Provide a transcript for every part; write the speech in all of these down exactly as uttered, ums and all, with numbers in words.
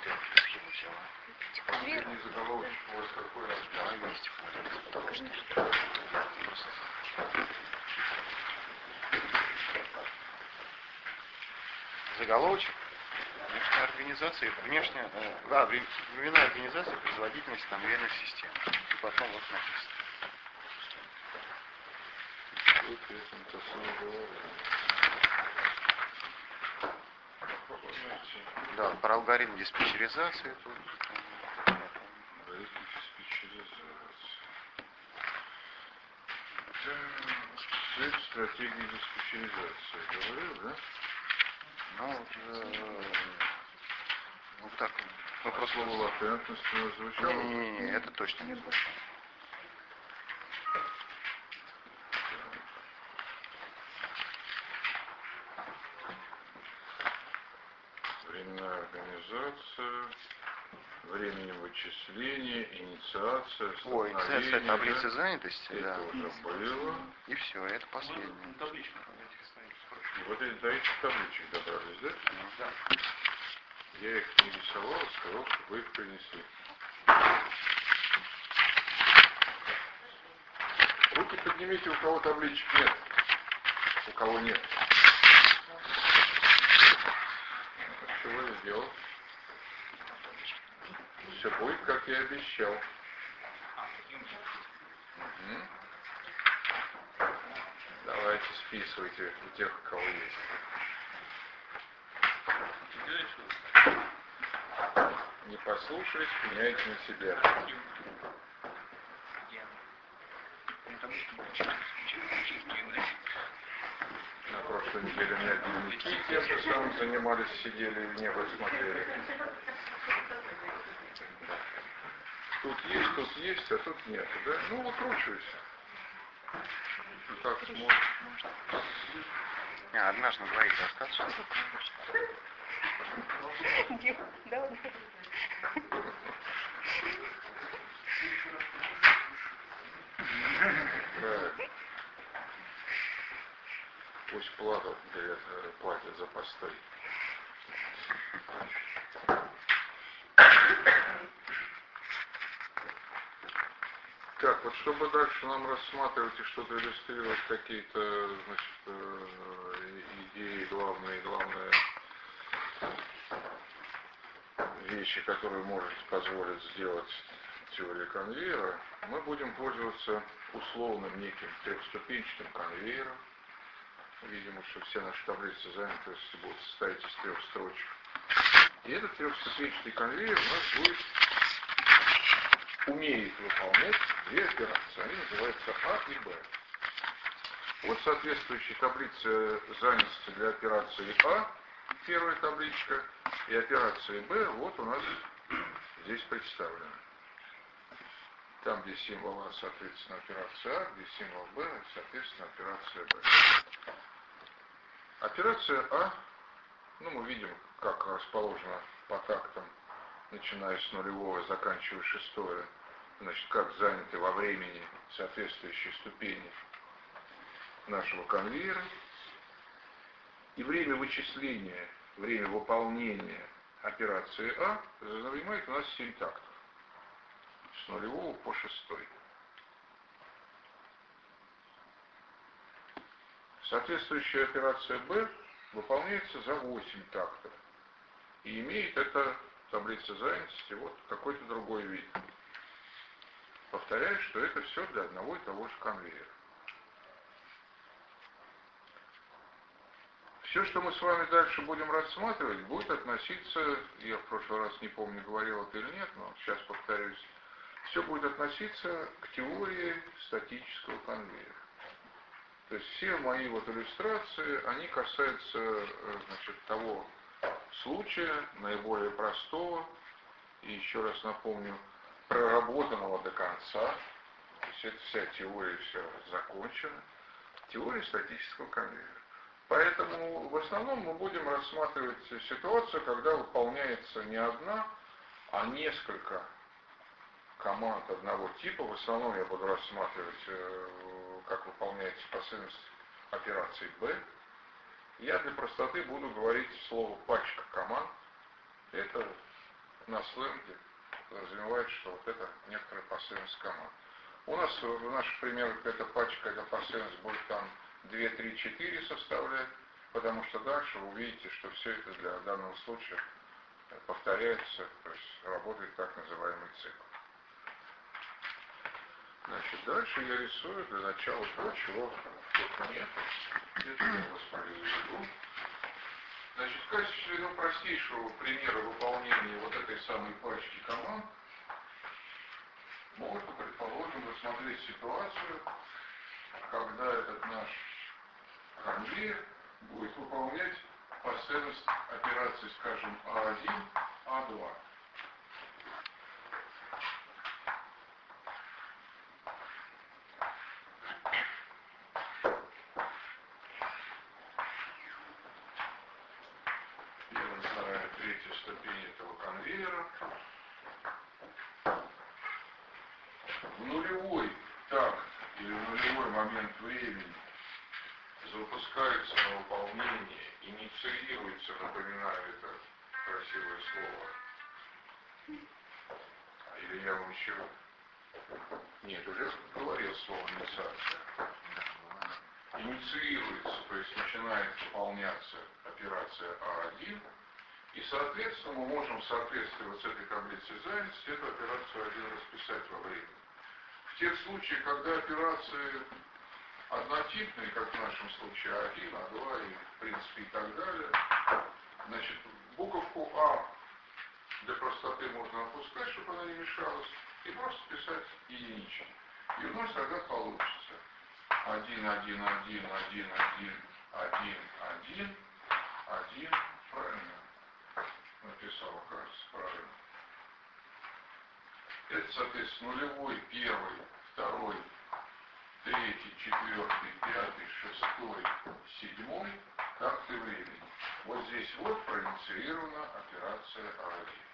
ты эту схему взяла? Не заголовочек у вас какой раз? Да, есть фото. Только что. Просто. Заголовочек. Внешняя организация, внешняя, э, да, временная организация производительности конвейерных систем. И потом вот написано. Вот это самое главное. Да, про алгоритм диспетчеризации тут. Алгоритм диспетчеризации. Цель стратегии диспетчеризации. Говорил, да? Ну, э, вот так. Ну, про слово латентность у нас звучало? Не-не-не, это точно не звучало. Временная организация, временем вычисления, инициация, Ой, инициация таблицы да? занятости, Это да. уже было. И все, это последнее. Табличка. И вот эти до этих табличек добрались, да? Да. Я их не рисовал, сказал, чтобы вы их принесли. Руки поднимите, у кого табличек нет. У кого нет. Что вы сделал? Все будет, как я обещал. Угу. Давайте списывайте у тех, у кого есть. Не послушались, меняйте на себя. На прошлой неделе у меня дневники тем же самым занимались, сидели и в небо смотрели. Тут есть, тут есть, а тут нет, да? Ну, выкручивайся. Ты так сможешь. А, однажды на двоих достаточно. Да, Да. Пусть платят, платят за постой. Так, вот чтобы дальше нам рассматривать и что-то иллюстрировать, какие-то, значит, идеи, главные, главные вещи, которые может позволить сделать теория конвейера, мы будем пользоваться условным неким трехступенчатым конвейером. Видимо, что все наши таблицы занятости будут состоять из трех строчек. И этот трехступенчатый конвейер у нас будет умеет выполнять две операции. Они называются А и Б. Вот соответствующие таблицы занятости для операции А, первая табличка, и операции Б, вот у нас здесь представлены. Там, где символ А, соответственно, операция А, где символ Б, соответственно, операция Б. Операция А, ну, мы видим, как расположена по тактам, начиная с нулевого, заканчивая шестое, значит, как заняты во времени соответствующие ступени нашего конвейера. И время вычисления, время выполнения операции А занимает у нас семь тактов. С нулевого по шестой. Соответствующая операция Б выполняется за восемь тактов. И имеет эта таблица занятости вот какой-то другой вид. Повторяю, что это все для одного и того же конвейера. Все, что мы с вами дальше будем рассматривать, будет относиться, я в прошлый раз не помню, говорил это или нет, но сейчас повторюсь, все будет относиться к теории статического конвейера. То есть все мои вот иллюстрации, они касаются, значит, того случая, наиболее простого, и еще раз напомню, проработанного до конца, то есть эта вся теория все закончена, теория статического конвейера. Поэтому в основном мы будем рассматривать ситуацию, когда выполняется не одна, а несколько команд одного типа. В основном я буду рассматривать, как выполняется последовательность операций Б. Я для простоты буду говорить слово пачка команд. Это на сленге подразумевает, что вот это некоторая последовательность команд. У нас в наших примерах эта пачка, эта последовательность будет там два, три, четыре составлять, потому что дальше вы увидите, что все это для данного случая повторяется, то есть работает так называемый цикл. Значит, дальше я рисую для начала то, чего тут нет. Это я вас приведу. Значит, в качестве ну, простейшего примера выполнения вот этой самой пачки команд можно, предположим, рассмотреть ситуацию, когда этот наш конвейер будет выполнять последовательность операций, скажем, А один, А два. Первая, вторая, третья ступень этого конвейера. В нулевой такт или в нулевой момент времени запускается на выполнение, инициируется, напоминаю это красивое слово. Или я вам еще... Нет, уже говорил слово инициация. Инициируется, то есть начинает выполняться операция А один, и, соответственно, мы можем в соответствии вот с этой таблицей занятости эту операцию один расписать во времени. В тех случаях, когда операции однотипные, как в нашем случае А один, А два и, в принципе, и так далее, значит, буковку А для простоты можно опускать, чтобы она не мешалась, и просто писать единички. И у нас тогда получится один, один, один, один, один, один, один, один, правильно? Написал, кажется, правильно. Это, соответственно, нулевой, первый, второй, третий, четвертый, пятый, шестой, седьмой такты времени. Вот здесь вот проинициирована операция А один.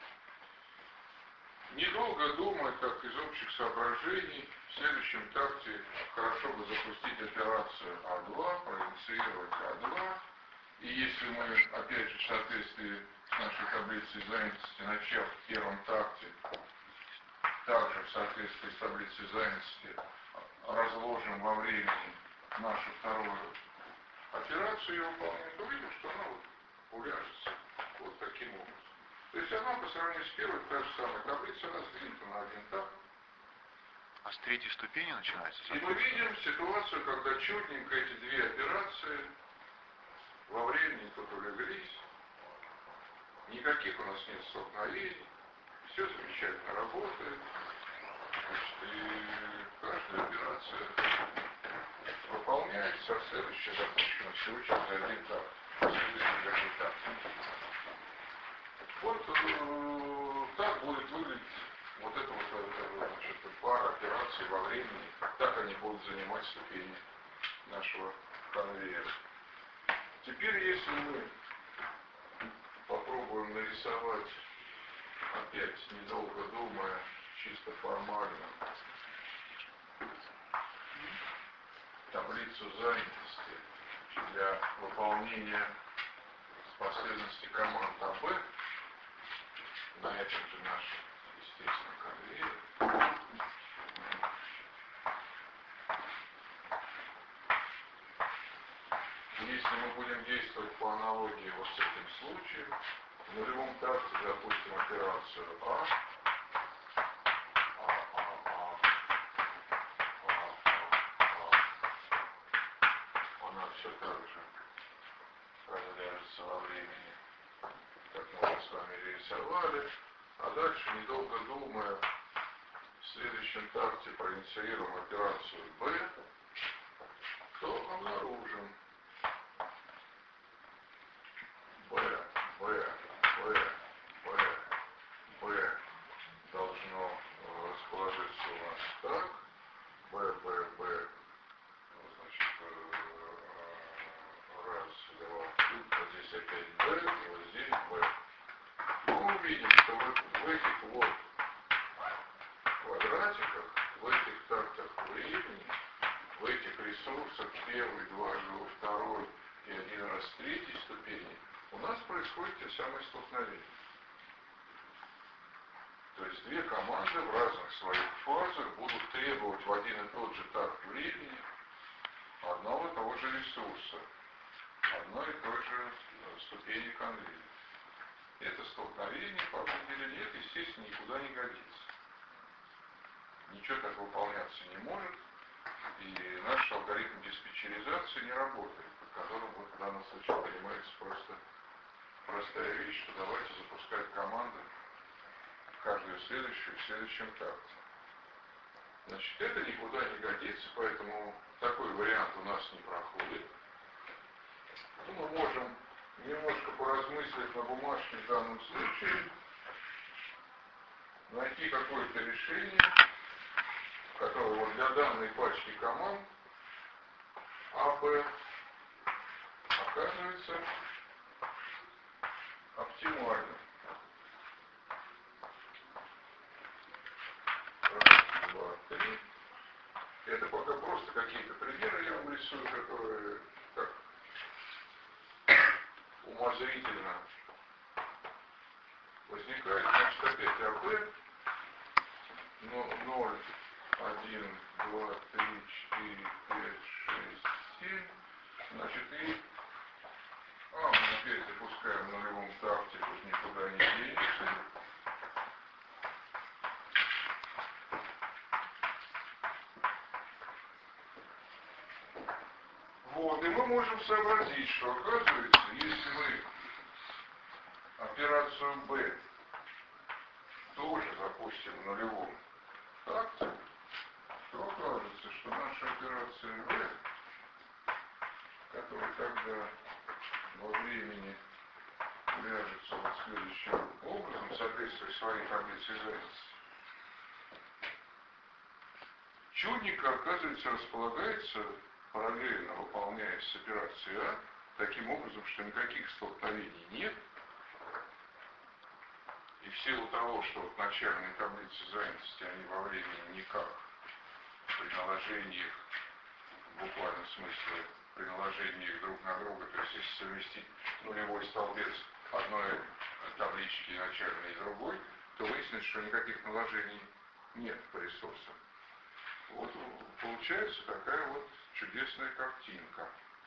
Недолго думая, как из общих соображений, в следующем такте хорошо бы запустить операцию А два, проинициировать А два. И если мы, опять же, в соответствии с нашей таблицей занятости, начав в первом такте, также в соответствии с таблицей занятости разложим во времени нашу вторую операцию и выполним, то видим, что она вот уляжется вот таким образом. То есть она по сравнению с первой, та же самая таблица, она сдвинута на один такт. А с третьей ступени начинается? И мы видим ситуацию, когда четненько эти две операции во времени тут улеглись, никаких у нас нет столкновений, все замечательно работает, значит, и каждая операция выполняется, а следующая допущена всего через один такт. Следующий один такт. Вот э, так будет выглядеть вот эта вот, э, значит, пара операций во времени, так они будут занимать ступени нашего конвейера. Теперь, если мы попробуем нарисовать, опять недолго думая, чисто формально, таблицу занятости для выполнения последовательности команд А Б на этом же нашем, естественно, конвейере. Если мы будем действовать по аналогии вот с этим случаем, в нулевом такте запустим операцию А, А, А, А, А, А, А. Она все так же разряжется во времени, как мы уже с вами рисовали. А дальше, недолго думая, в следующем такте проинициируем операцию Б, то обнаружим Б, Б, Б, Б, Б должно расположиться у нас так, Б, Б, Б, значит, раз, два, вот здесь опять Б, и вот здесь Б. И мы увидим, что вот в этих вот квадратиках, в этих тактах времени, в этих ресурсах первый, дважды во второй и один раз в третьей ступени у нас происходит те самые столкновения. есть две команды в разных своих фазах будут требовать в один и тот же такт времени одного и того же ресурса, одной и той же ступени конвейера. Это столкновение по определению, это, естественно, никуда не годится. Ничего так выполняться не может, и наш алгоритм диспетчеризации не работает, под которым вот в данном случае понимается просто простая вещь, что давайте запускать команды, каждую следующую в следующем такте. Значит, это никуда не годится, поэтому такой вариант у нас не проходит. Ну, мы можем немножко поразмыслить на бумажке в данном случае, найти какое-то решение, которое вот для данной пачки команд А, Б оказывается оптимальным. Раз, два, три. Это пока просто какие-то примеры я вам рисую, которые так умозрительно возникают. Значит, опять А, Б. ноль, один, два, три, четыре, пять, шесть, семь. Значит, и А мы опять запускаем в нулевом такте, тут никуда не денешься. Вот, и мы можем сообразить, что оказывается, если мы операцию Б тоже запустим в нулевом такте, то окажется, что наша операция В, которая тогда во времени ляжется вот следующим образом, соответствуя своей таблице занятости, чудненько, оказывается, располагается, параллельно выполняясь с операцией А, таким образом, что никаких столкновений нет. И в силу того, что вот начальные таблицы занятости, они во времени никак при наложении их, в буквальном смысле, при наложении их друг на друга, то есть если совместить нулевой столбец одной таблички начальной и другой, то выяснится, что никаких наложений нет по ресурсам. Вот получается такая вот чудесная картинка.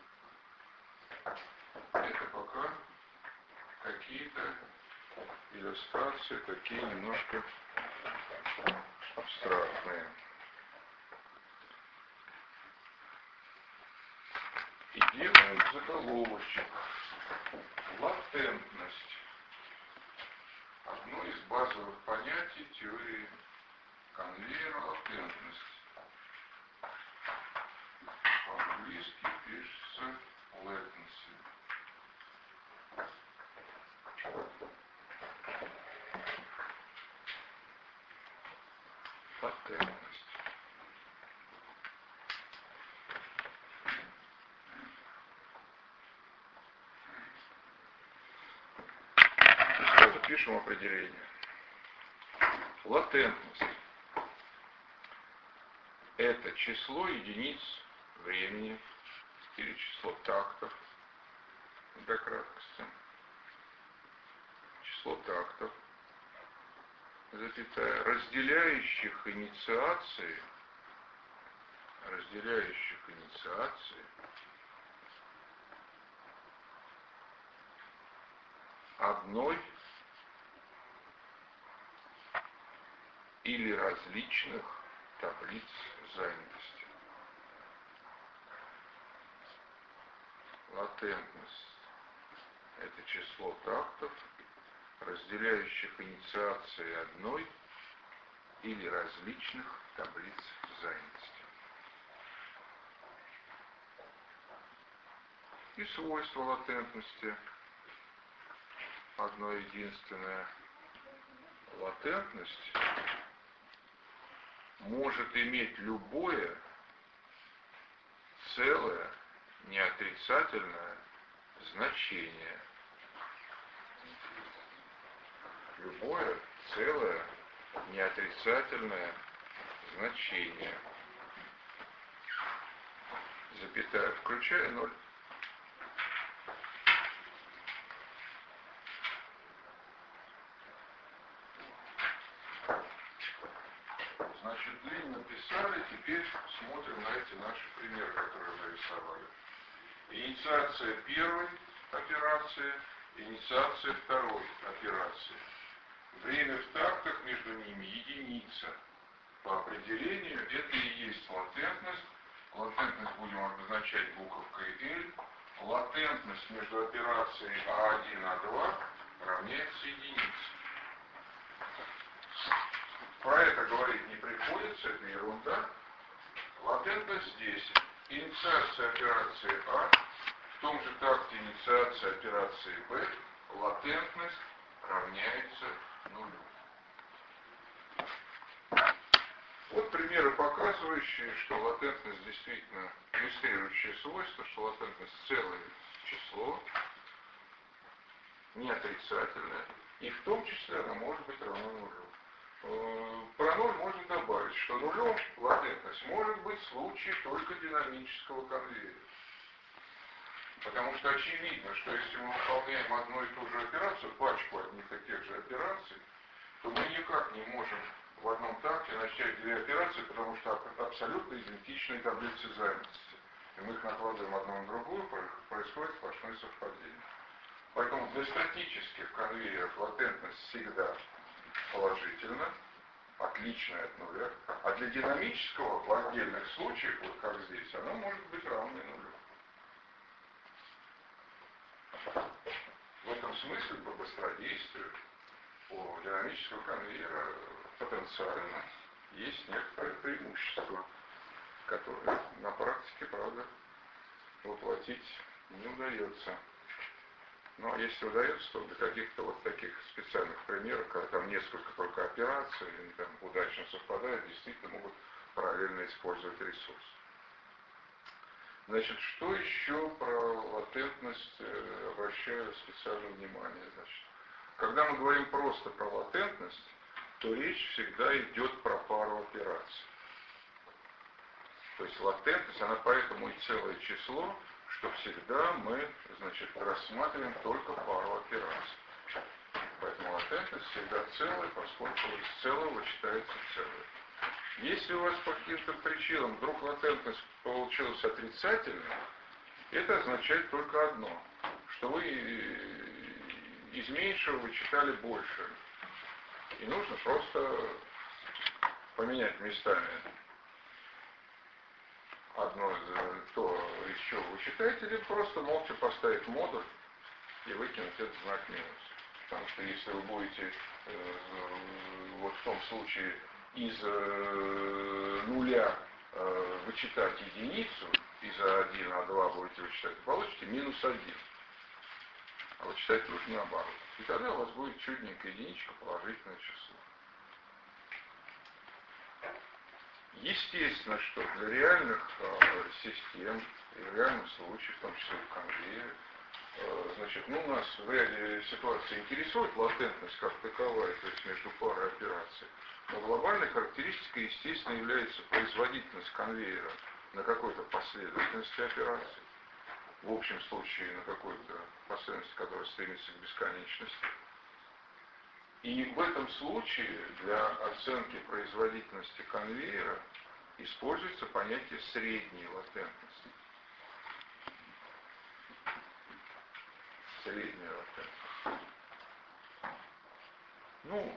Это пока какие-то иллюстрации такие немножко абстрактные. И делаем заголовочек. Латентность. Одно из базовых понятий теории конвейера — латентность. По-английски пишется latency. Латентность. Сразу пишем определение. Латентность — это число единиц времени или число тактов, для краткости, число тактов, запятая, разделяющих инициации, разделяющих инициации одной или различных таблиц занятости. Латентность — это число тактов, разделяющих инициации одной или различных таблиц занятости. И свойство латентности одно единственное. Латентность может иметь любое целое неотрицательное значение. Любое целое неотрицательное значение. Запятая, включая ноль. написали, теперь смотрим на эти наши примеры, которые нарисовали. Инициация первой операции, инициация второй операции. Время в тактах между ними единица. По определению это и есть латентность. Латентность будем обозначать буковкой L. Латентность между операцией А один, А два равняется единице. Про это говорить не приходится, это ерунда. Латентность здесь. Инициация операции А, в том же такте инициация операции Б, латентность равняется нулю. Вот примеры, показывающие, что латентность действительно иллюстрирующее свойство, что латентность целое число, не отрицательное, и в том числе она может быть равна нулю. Про ноль можно добавить, что нулем латентность может быть в случае только динамического конвейера. Потому что очевидно, что если мы выполняем одну и ту же операцию, пачку одних и тех же операций, то мы никак не можем в одном такте начать две операции, потому что абсолютно идентичные таблицы займности. И мы их накладываем одну на другую, происходит сплошное совпадение. Поэтому для статических конвейеров латентность всегда положительна, отличная от нуля, а для динамического в отдельных случаях, вот как здесь, она может быть равной нулю. В этом смысле по быстродействию у динамического конвейера потенциально есть некоторые преимущества, которые на практике, правда, воплотить не удается. Но если удается, то для каких-то вот таких специальных примеров, когда там несколько только операций, и они там удачно совпадают, действительно могут параллельно использовать ресурс. Значит, что еще про латентность обращаю специальное внимание? Значит, когда мы говорим просто про латентность, то речь всегда идет про пару операций. То есть латентность, она поэтому и целое число, что всегда мы, значит, рассматриваем только пару операций. Поэтому латентность всегда целая, поскольку из целого вычитается целое. Если у вас по каким-то причинам вдруг латентность получилась отрицательной, это означает только одно, что вы из меньшего вычитали больше. И нужно просто поменять местами одно то, из чего вы считаете, либо просто молча поставить модуль и выкинуть этот знак минус. Потому что если вы будете э, вот в том случае из э, нуля э, вычитать единицу, из А один, А два будете вычитать, получите минус один. А вычитать нужно наоборот. И тогда у вас будет чудненькая единичка, положительное число. Естественно, что для реальных э, систем, и в реальном случае, в том числе в конвейере, э, значит, ну, нас в ряде ситуаций интересует латентность как таковая, то есть между парой операций. Но глобальной характеристикой, естественно, является производительность конвейера на какой-то последовательности операций. В общем случае на какой-то последовательности, которая стремится к бесконечности. И в этом случае для оценки производительности конвейера используется понятие средней латентности. Средняя латентность. Ну,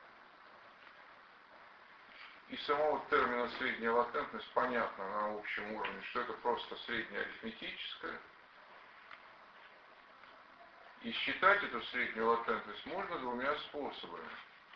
из самого термина средняя латентность понятно на общем уровне, что это просто средняя арифметическая. И считать эту среднюю латентность можно двумя способами.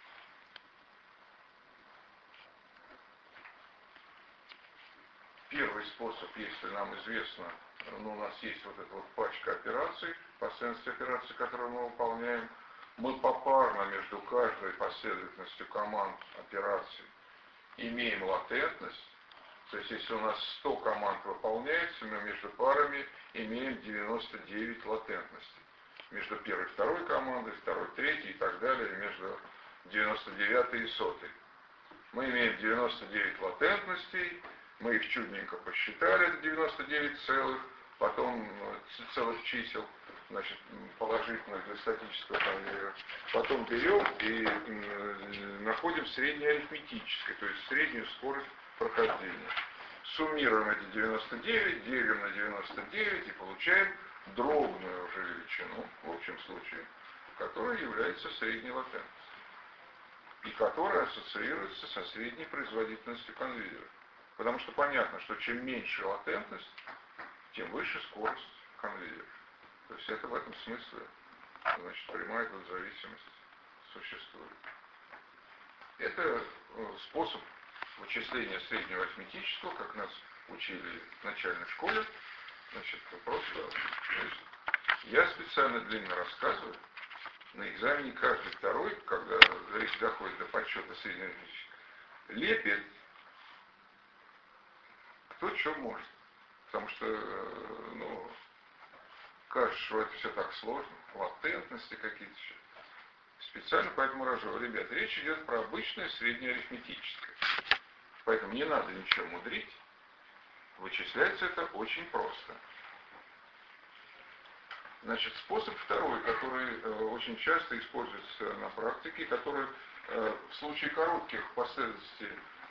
Первый способ, если нам известно, ну, у нас есть вот эта вот пачка операций, последовательность операций, которую мы выполняем, мы попарно между каждой последовательностью команд операций имеем латентность. То есть если у нас сто команд выполняется, мы между парами имеем девяносто девять латентностей. Между первой и второй командой, второй, третьей и так далее, между девяносто девятой и сотой. Мы имеем девяносто девять латентностей, мы их чудненько посчитали, это девяносто девять целых, потом целых чисел, значит, положительных для статического конвейера. Потом берем и находим среднее арифметическое, то есть среднюю скорость прохождения. Суммируем эти девяносто девять, делим на девяносто девять и получаем дробную уже величину, в общем случае, которая является средней латентностью и которая ассоциируется со средней производительностью конвейера. Потому что понятно, что чем меньше латентность, тем выше скорость конвейера. То есть это в этом смысле, значит, прямая зависимость существует. Это способ вычисления среднего арифметического, как нас учили в начальной школе. Значит, просто значит, я специально длинно рассказываю. На экзамене каждый второй, когда речь доходит до подсчета среднего арифметического, лепит кто что может. Потому что, ну, кажется, что это все так сложно, латентности какие-то еще. Специально поэтому рожу. Ребят, речь идет про обычное среднеарифметическое. Поэтому не надо ничего мудрить. Вычисляется это очень просто. Значит, способ второй, который э, очень часто используется на практике, который э, в случае коротких последовательностей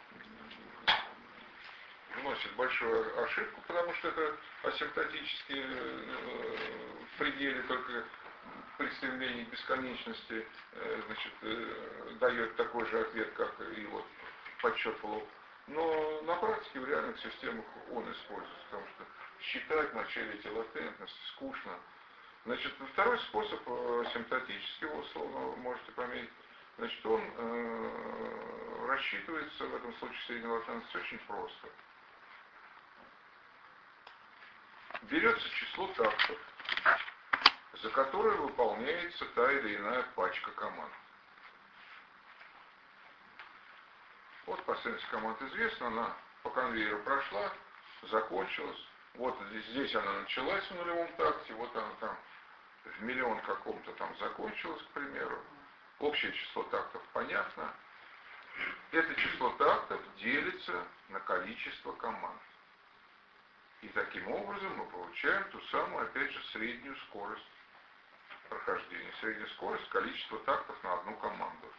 вносит большую ошибку, потому что это асимптотически э, в пределе только при стремлении к бесконечности э, значит, э, дает такой же ответ, как и вот подсчет полов. Но на практике в реальных системах он используется, потому что считать в начале эти латентности скучно. Значит, второй способ, асимптотический, его условно можете пометить, значит, он э, рассчитывается в этом случае средней латентности очень просто. Берется число тактов, за которое выполняется та или иная пачка команд. Вот последовательность команд известна, она по конвейеру прошла, закончилась. Вот здесь, здесь она началась в нулевом такте, вот она там в миллион каком-то там закончилась, к примеру. Общее число тактов понятно. Это число тактов делится на количество команд. И таким образом мы получаем ту самую, опять же, среднюю скорость прохождения. Средняя скорость, количество тактов на одну команду.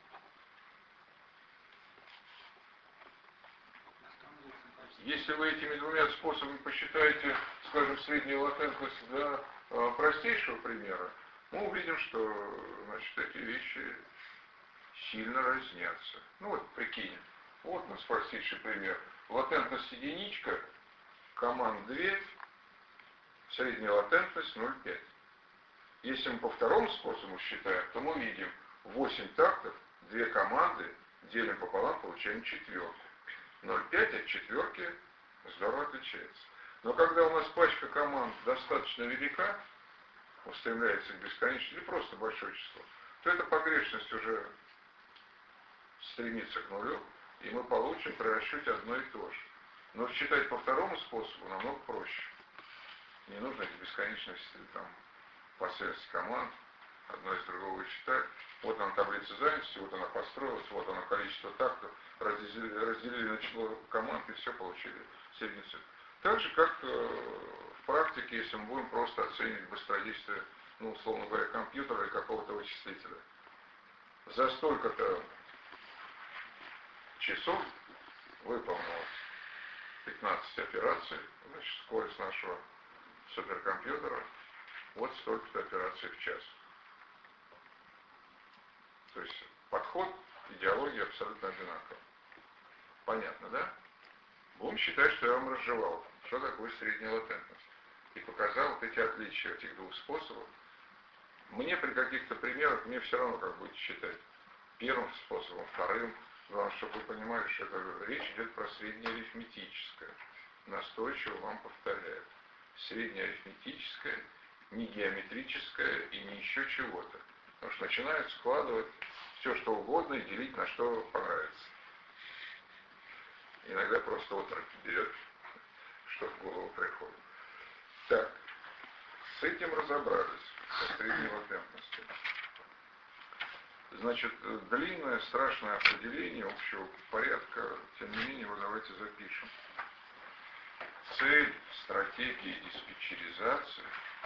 Если вы этими двумя способами посчитаете, скажем, среднюю латентность для э, простейшего примера, мы увидим, что, значит, эти вещи сильно разнятся. Ну вот, прикинь, вот у нас простейший пример. Латентность единичка, команд две, средняя латентность ноль целых пять десятых. Если мы по второму способу считаем, то мы видим восемь тактов, две команды, делим пополам, получаем четверку. ноль целых пять от четверки здорово отличается. Но когда у нас пачка команд достаточно велика, устремляется к бесконечности, или просто большое число, то эта погрешность уже стремится к нулю, и мы получим при расчете одно и то же. Но считать по второму способу намного проще. Не нужно эти бесконечности, там, последовательность команд, одно из другого считать. Вот она таблица занятости, вот она построилась, вот она количество тактов, разделили, разделили на число команд и все получили средний цикл. Так же, как э, в практике, если мы будем просто оценивать быстродействие, ну, условно говоря, компьютера или какого-то вычислителя. За столько-то часов выполнилось пятнадцать операций, значит, скорость нашего суперкомпьютера вот столько-то операций в час. То есть подход, идеология абсолютно одинакова. Понятно, да? Будем считать, что я вам разжевал, что такое средняя латентность. И показал вот эти отличия этих двух способов. Мне при каких-то примерах, мне все равно как будете считать. Первым способом, вторым. Главное, чтобы вы понимали, что это, речь идет про среднеарифметическое. Настойчиво вам повторяю. Среднеарифметическое, не геометрическое и не еще чего-то. Потому что начинают складывать все, что угодно и делить на что понравится. Иногда просто отрыв берет, что в голову приходит. Так, с этим разобрались, со средней латентностью. Значит, длинное, страшное определение общего порядка, тем не менее, его давайте запишем. Цель стратегии диспетчеризации,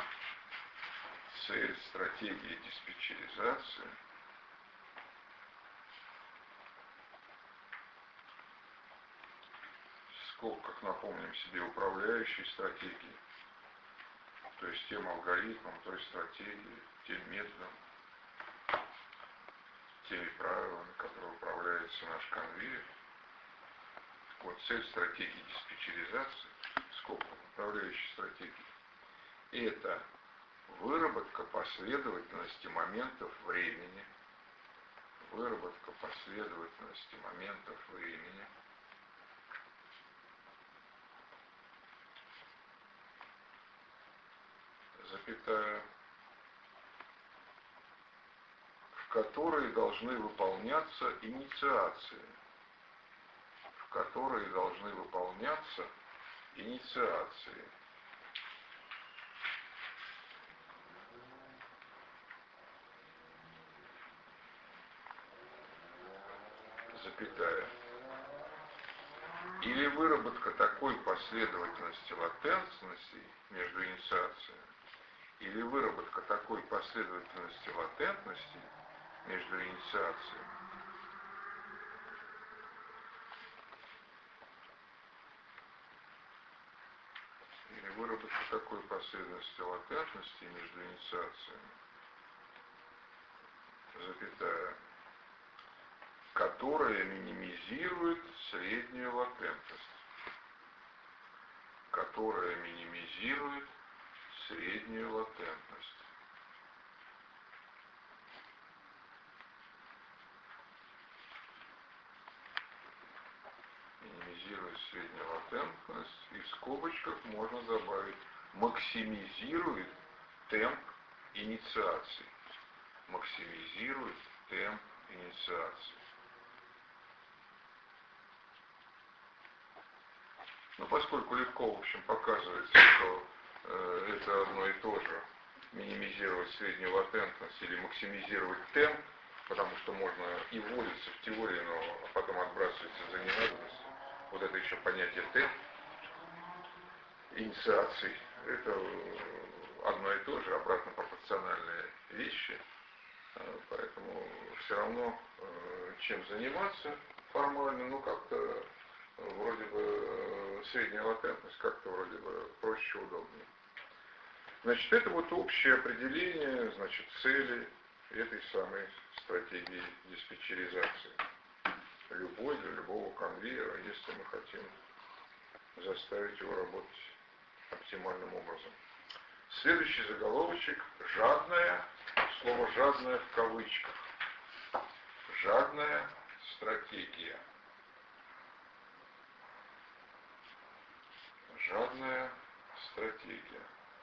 цель стратегии диспетчеризации скобках напомним себе управляющие стратегии, то есть тем алгоритмом, той стратегией, тем методом, теми правилами, которые управляется наш конвейер. Вот цель стратегии диспетчеризации, скобках управляющей стратегии, это выработка последовательности моментов времени, выработка последовательности моментов времени, запятая, в которые должны выполняться инициации, в которые должны выполняться инициации. Запятая. Или выработка такой последовательности латентностей между инициациями, или выработка такой последовательности латентностей между инициациями, или выработка такой последовательности латентности между инициациями, запятая, которая минимизирует среднюю латентность, которая минимизирует среднюю латентность. Минимизирует среднюю латентность, и в скобочках можно добавить максимизирует темп инициации. Максимизирует темп инициации. Но поскольку легко, в общем, показывается, что э, это одно и то же, минимизировать среднюю латентность или максимизировать темп, потому что можно и вводиться в теорию, но потом отбрасывается за ненадобность. Вот это еще понятие темп, инициаций, это одно и то же, обратно пропорциональные вещи. Поэтому все равно чем заниматься формально, ну как-то вроде бы средняя латентность, как-то вроде бы проще, удобнее. Значит, это вот общее определение, значит, цели этой самой стратегии диспетчеризации. Любой для любого конвейера, если мы хотим заставить его работать оптимальным образом. Следующий заголовочек – жадная, слово «жадная» в кавычках. Жадная стратегия. Жадная стратегия.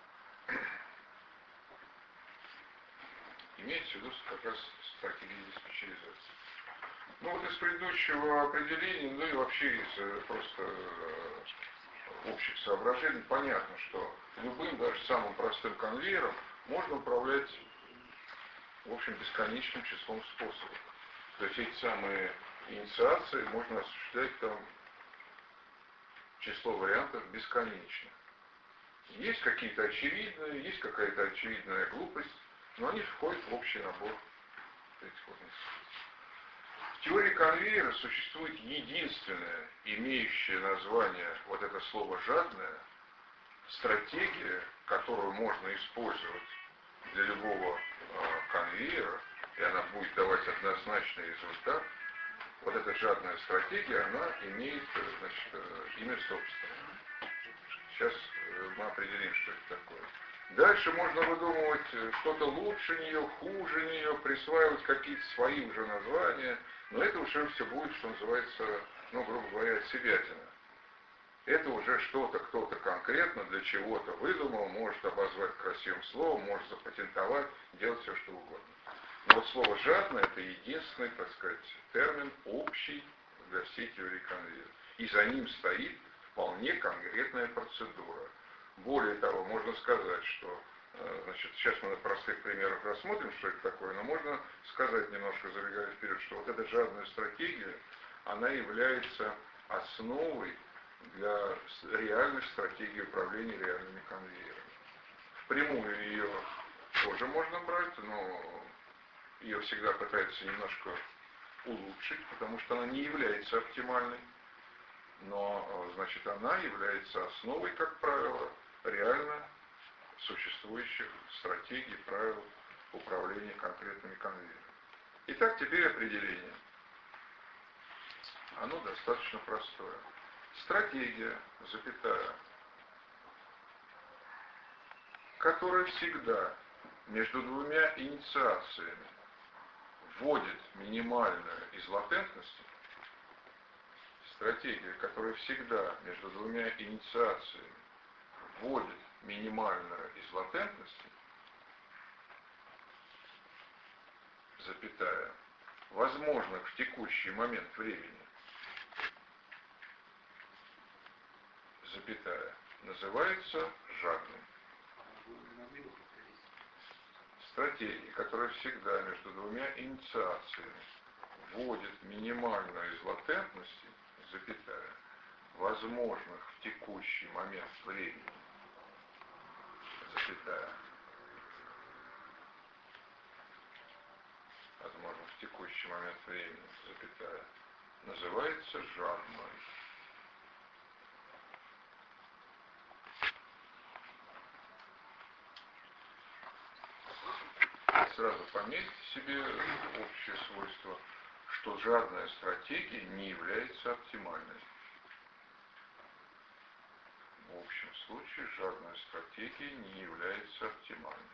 Имеется в виду как раз стратегия диспетчеризации. Ну вот из предыдущего определения, ну и вообще из просто общих соображений, понятно, что любым, даже самым простым конвейером можно управлять, в общем, бесконечным числом способов. То есть эти самые инициации можно осуществлять там число вариантов бесконечно. Есть какие-то очевидные, есть какая-то очевидная глупость, но они входят в общий набор этих вот инструментов. В теории конвейера существует единственное, имеющее название, вот это слово «жадное», стратегия, которую можно использовать для любого э, конвейера, и она будет давать однозначный результат. Вот эта жадная стратегия, она имеет, значит, имя собственное. Сейчас мы определим, что это такое. Дальше можно выдумывать что-то лучше нее, хуже нее, присваивать какие-то свои уже названия, но это уже все будет, что называется, ну, грубо говоря, отсебятина. Это уже что-то, кто-то конкретно для чего-то выдумал, может обозвать красивым словом, может запатентовать, делать все, что угодно. Но вот слово «жадное» — это единственный, так сказать, термин общий для всей теории конвейера. И за ним стоит вполне конкретная процедура. Более того, можно сказать, что, значит, сейчас мы на простых примерах рассмотрим, что это такое, но можно сказать, немножко забегая вперед, что вот эта жадная стратегия, она является основой для реальной стратегии управления реальными конвейерами. Впрямую ее тоже можно брать, но ее всегда пытаются немножко улучшить, потому что она не является оптимальной. но, значит, она является основой, как правило, реально существующих стратегий, правил управления конкретными конвейерами. Итак, теперь определение. Оно достаточно простое. Стратегия, запятая, которая всегда между двумя инициациями вводит минимальную из латентности, стратегия, которая всегда между двумя инициациями вводит минимальную из латентности, запятая, возможно в текущий момент времени, запятая, называется жадным. Стратегия, которая всегда между двумя инициациями вводит минимальную из латентности, запятая, возможных в текущий момент времени, запятая, возможно в текущий момент времени, запятая, называется жадной. Сразу пометьте себе общее свойство, что жадная стратегия не является оптимальной. В общем случае жадная стратегия не является оптимальной.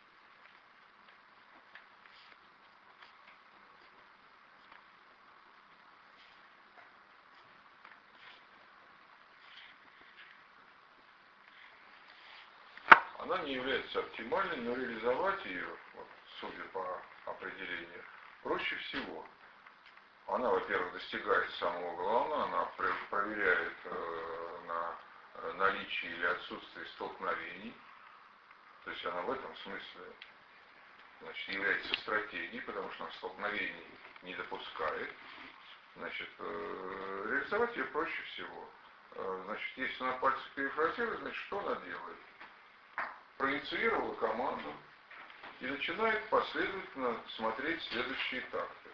Она не является оптимальной, но реализовать ее, вот, судя по определению, проще всего. Она, во-первых, достигает самого главного, она проверяет э, на наличие или отсутствие столкновений. То есть она в этом смысле, значит, является стратегией, потому что она столкновений не допускает. Значит, э, реализовать ее проще всего. Э, значит, если на пальцах перефразировать, значит, что она делает? Проинициировала команду и начинает последовательно смотреть следующие такты,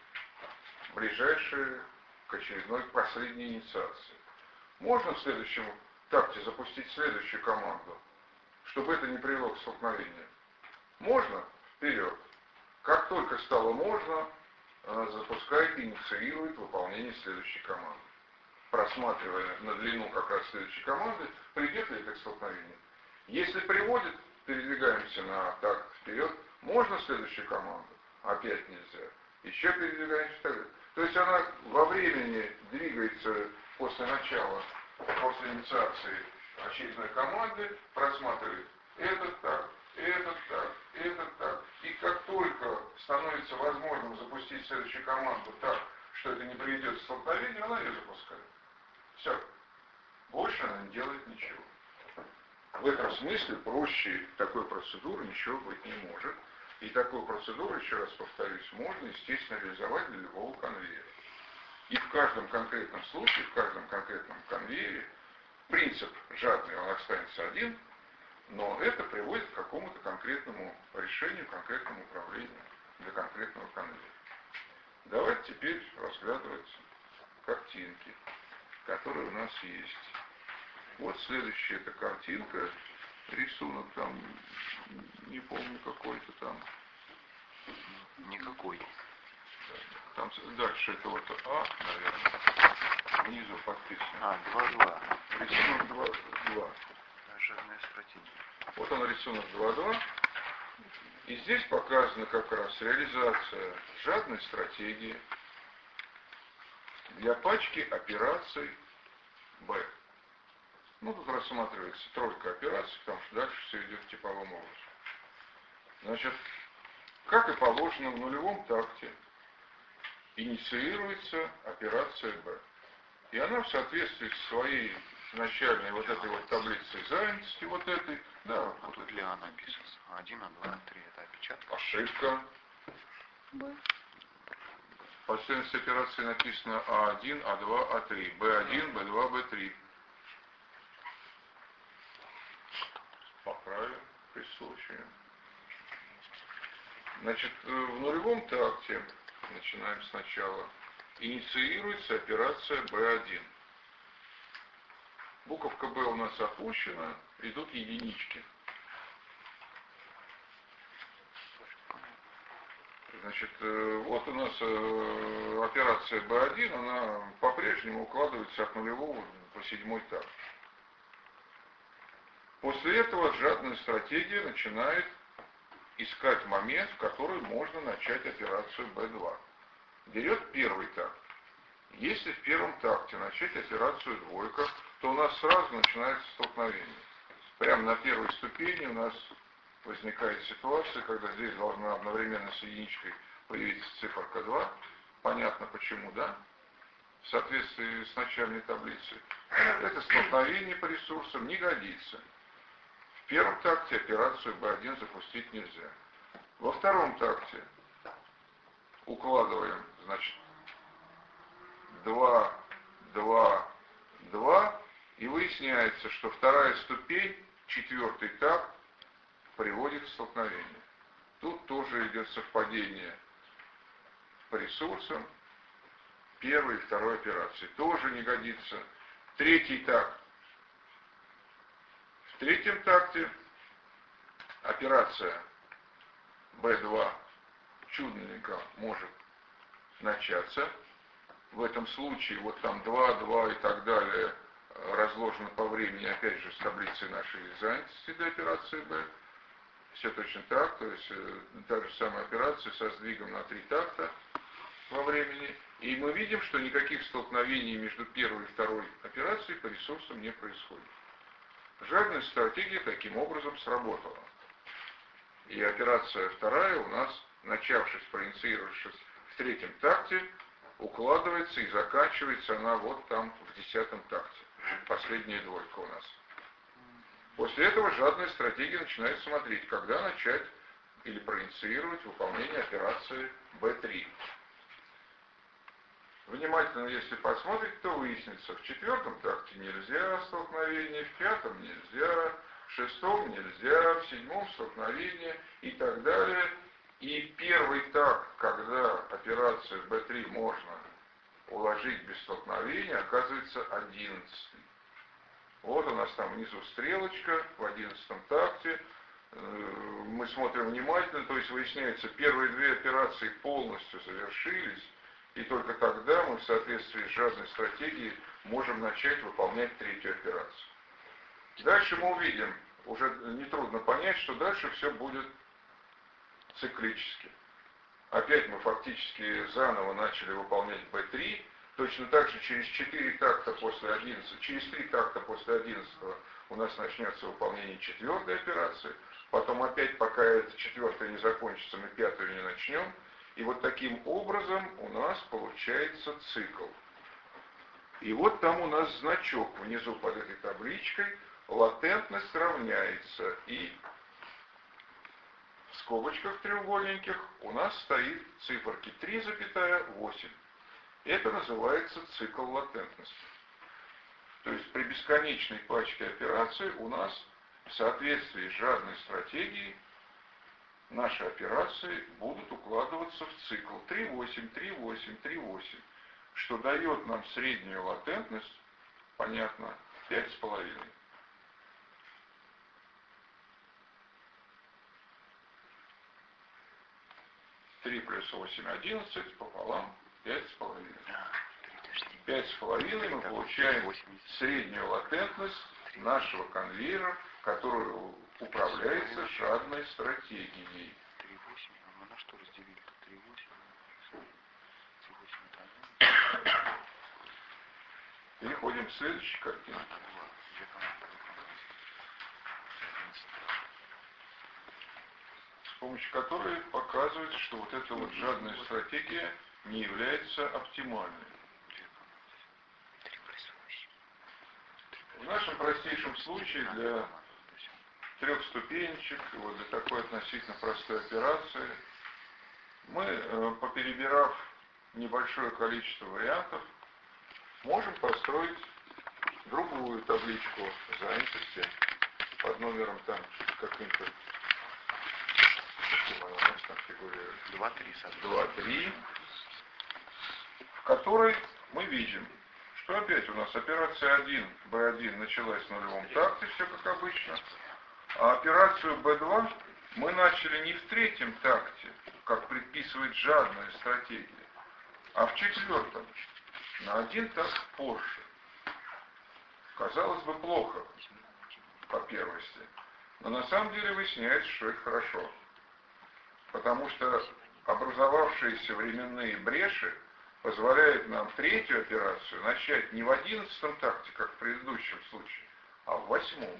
ближайшие к очередной, к последней инициации. Можно в следующем такте запустить следующую команду, чтобы это не привело к столкновению? Можно? Вперед. Как только стало можно, она запускает и инициирует выполнение следующей команды. Просматривая на длину как раз следующей команды, придет ли это к столкновению. Если приводит, передвигаемся на такт вперед, можно следующую команду? Опять нельзя. Еще передвигаемся вперед. То есть она во времени двигается после начала, после инициации очередной команды, просматривает этот такт, этот такт, этот такт. И как только становится возможным запустить следующую команду так, что это не приведет к столкновению, она ее запускает. Все. Больше она не делает ничего. В этом смысле проще такой процедуры ничего быть не может. И такую процедуру, еще раз повторюсь, можно, естественно, реализовать для любого конвейера. И в каждом конкретном случае, в каждом конкретном конвейере принцип жадный, он останется один, но это приводит к какому-то конкретному решению, конкретному управлению для конкретного конвейера. Давайте теперь разглядывать картинки, которые у нас есть. Вот следующая эта картинка, рисунок там, не помню какой-то там. Никакой. Там дальше это вот А, наверное, внизу подписано. А, два-два. Рисунок два-два. Жадная стратегия. Вот он рисунок два-два. И здесь показана как раз реализация жадной стратегии для пачки операций Б. Ну, тут рассматривается тройка операций, потому что дальше все идет типовым образом. Значит, как и положено в нулевом такте, инициируется операция Б. И она в соответствии с своей начальной вот этой вот таблицей занятости, вот этой, да, А вот тут для А написано. один, А два, А три. Это опечатка. ошибка. Б. В последовательности операции написано А один, А два, А три, Б один, Б два, Б три. Поправим при случае. Значит, в нулевом такте, начинаем сначала, инициируется операция Б один. Буковка Б у нас опущена, идут единички. Значит, вот у нас операция бэ один, она по-прежнему укладывается от нулевого по седьмой такт. После этого жадная стратегия начинает искать момент, в который можно начать операцию бэ два. Берет первый такт. Если в первом такте начать операцию двойка, то у нас сразу начинается столкновение. Прямо на первой ступени у нас возникает ситуация, когда здесь должна одновременно с единичкой появиться циферка два. Понятно почему, да? В соответствии с начальной таблицей. Это столкновение по ресурсам не годится. В первом такте операцию бэ один запустить нельзя. Во втором такте укладываем, значит, два, два, два, и выясняется, что вторая ступень, четвертый такт, приводит к столкновению. Тут тоже идет совпадение по ресурсам первой и второй операции. Тоже не годится. Третий такт. В третьем такте операция бэ два чудненько может начаться. В этом случае вот там два, два и так далее разложено по времени, опять же, с таблицей нашей занятости для операции Б. Все точно так, то есть та же самая операция со сдвигом на три такта во времени. И мы видим, что никаких столкновений между первой и второй операцией по ресурсам не происходит. Жадная стратегия таким образом сработала. И операция вторая у нас, начавшись, проинициировавшись в третьем такте, укладывается и заканчивается она вот там в десятом такте. Последняя двойка у нас. После этого жадная стратегия начинает смотреть, когда начать или проинициировать выполнение операции бэ три. Внимательно, если посмотреть, то выяснится, в четвертом такте нельзя столкновение, в пятом нельзя, в шестом нельзя, в седьмом столкновение и так далее. И первый такт, когда операцию бэ три можно уложить без столкновения, оказывается одиннадцатый. Вот у нас там внизу стрелочка в одиннадцатом такте. Мы смотрим внимательно, то есть выясняется, первые две операции полностью завершились, и только тогда мы в соответствии с жадной стратегией можем начать выполнять третью операцию. Дальше мы увидим, уже нетрудно понять, что дальше все будет циклически. Опять мы фактически заново начали выполнять бэ три, точно так же через четыре такта после одиннадцати, через три такта после одиннадцатого у нас начнется выполнение четвертой операции, потом опять, пока эта четвертая не закончится, мы пятую не начнем. И вот таким образом у нас получается цикл. И вот там у нас значок внизу под этой табличкой, латентность равняется, и в скобочках треугольненьких у нас стоит циферки три, восемь. Это называется цикл латентности. То есть при бесконечной пачке операций у нас в соответствии с жадной стратегией наши операции будут укладываться в цикл три, восемь, три, восемь, три, восемь, что дает нам среднюю латентность, понятно, пять с половиной. три плюс восемь, одиннадцать, пополам пять с половиной. пять с половиной мы получаем среднюю латентность нашего конвейера, который управляется жадной стратегией. три восемь, а на что разделили? три восемь. Переходим к следующей картине. С помощью которой показывается, что вот эта вот жадная стратегия не является оптимальной. В нашем простейшем случае для трех ступенечек, вот для такой относительно простой операции, мы, поперебирав небольшое количество вариантов, можем построить другую табличку занятости под номером там каким-то, у нас там фигурирует два три, два три, в которой мы видим, что что опять у нас операция один, бэ один началась в нулевом такте, все как обычно. А операцию бэ два мы начали не в третьем такте, как предписывает жадная стратегия, а в четвертом, на один такт позже. Казалось бы, плохо, по первости, но на самом деле выясняется, что это хорошо. Потому что образовавшиеся временные бреши позволяют нам третью операцию начать не в одиннадцатом такте, как в предыдущем случае, а в восьмом.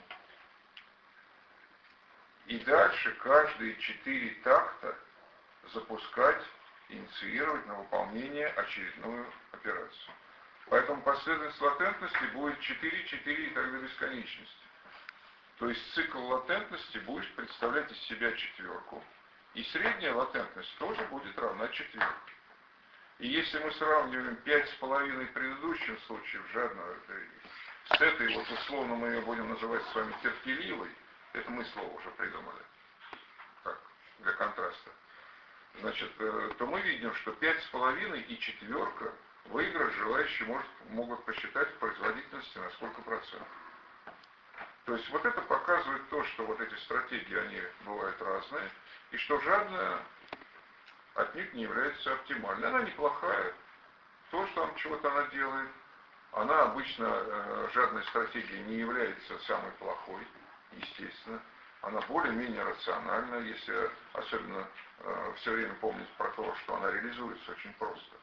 И дальше каждые четыре такта запускать, инициировать на выполнение очередную операцию. Поэтому последовательность латентности будет четыре, четыре и так до бесконечности. То есть цикл латентности будет представлять из себя четверку. И средняя латентность тоже будет равна четверке. И если мы сравниваем пять с половиной предыдущих случаев жадного, с этой вот условно мы ее будем называть с вами терпеливой, это мы слово уже придумали, так, для контраста, значит, то мы видим, что пять с половиной и четверка выигрыш желающие может, могут посчитать в производительности на сколько процентов. То есть вот это показывает то, что вот эти стратегии, они бывают разные, и что жадная отнюдь не является оптимальной. Она неплохая. То, что там чего-то она делает, она обычно, э, жадная стратегия не является самой плохой, естественно. Она более-менее рациональна, если особенно э, все время помнить про то, что она реализуется очень просто.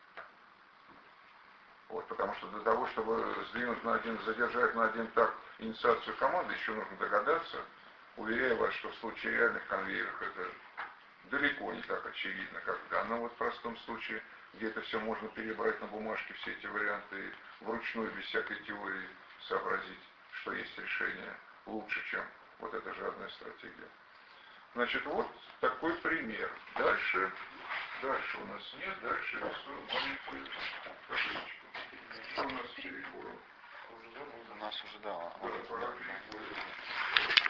Вот, потому что для того, чтобы сдвинуть на один, задержать на один такт инициацию команды, еще нужно догадаться. Уверяю вас, что в случае реальных конвейеров это далеко не так очевидно, как в данном вот простом случае, где это все можно перебрать на бумажке, все эти варианты, и вручную, без всякой теории, сообразить, что есть решение лучше, чем вот эта жадная стратегия. Значит, вот такой пример. Дальше, дальше у нас нет, дальше рисуем маленькую табличку. Что у нас с перекуром? У нас уже, да. Да, пора перекурить.